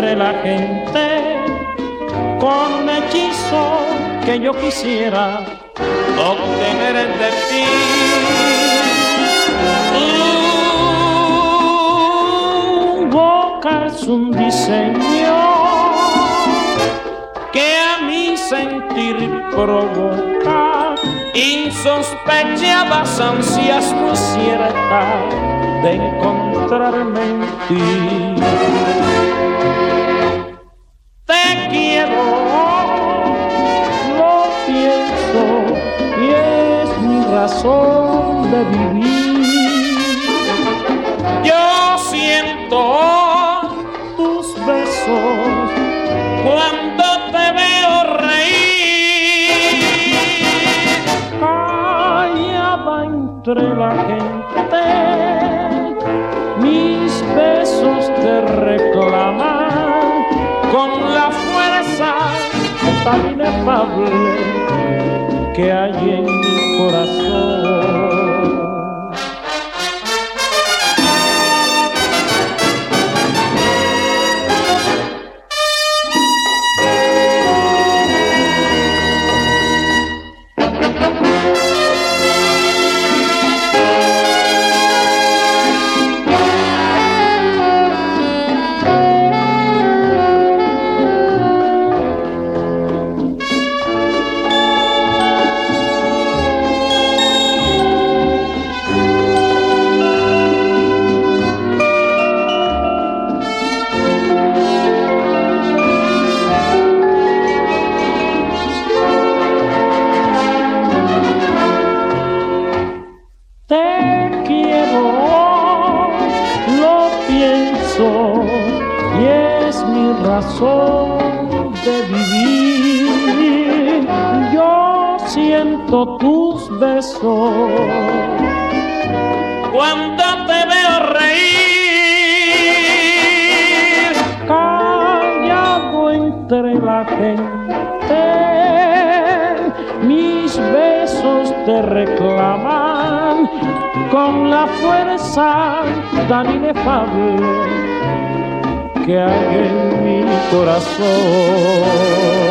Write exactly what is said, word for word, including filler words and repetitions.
entre la gente con un hechizo que yo quisiera obtener de ti. Tu boca es un diseño que a mi sentir provoca insospechadas ansias muy ciertas de encontrarme en ti. Te quiero, lo pienso y es mi razón de vivir. Yo siento tus besos cuando te veo reír, callada entre la gente, mis besos te reclaman con la fuerza tan inefable que hay en mi corazón. Te quiero, lo pienso y es mi razón de vivir. Yo siento tus besos cuando te veo reír, callado entre la gente, mis besos te reclaman con la fuerza tan inefable que hay en mi corazón.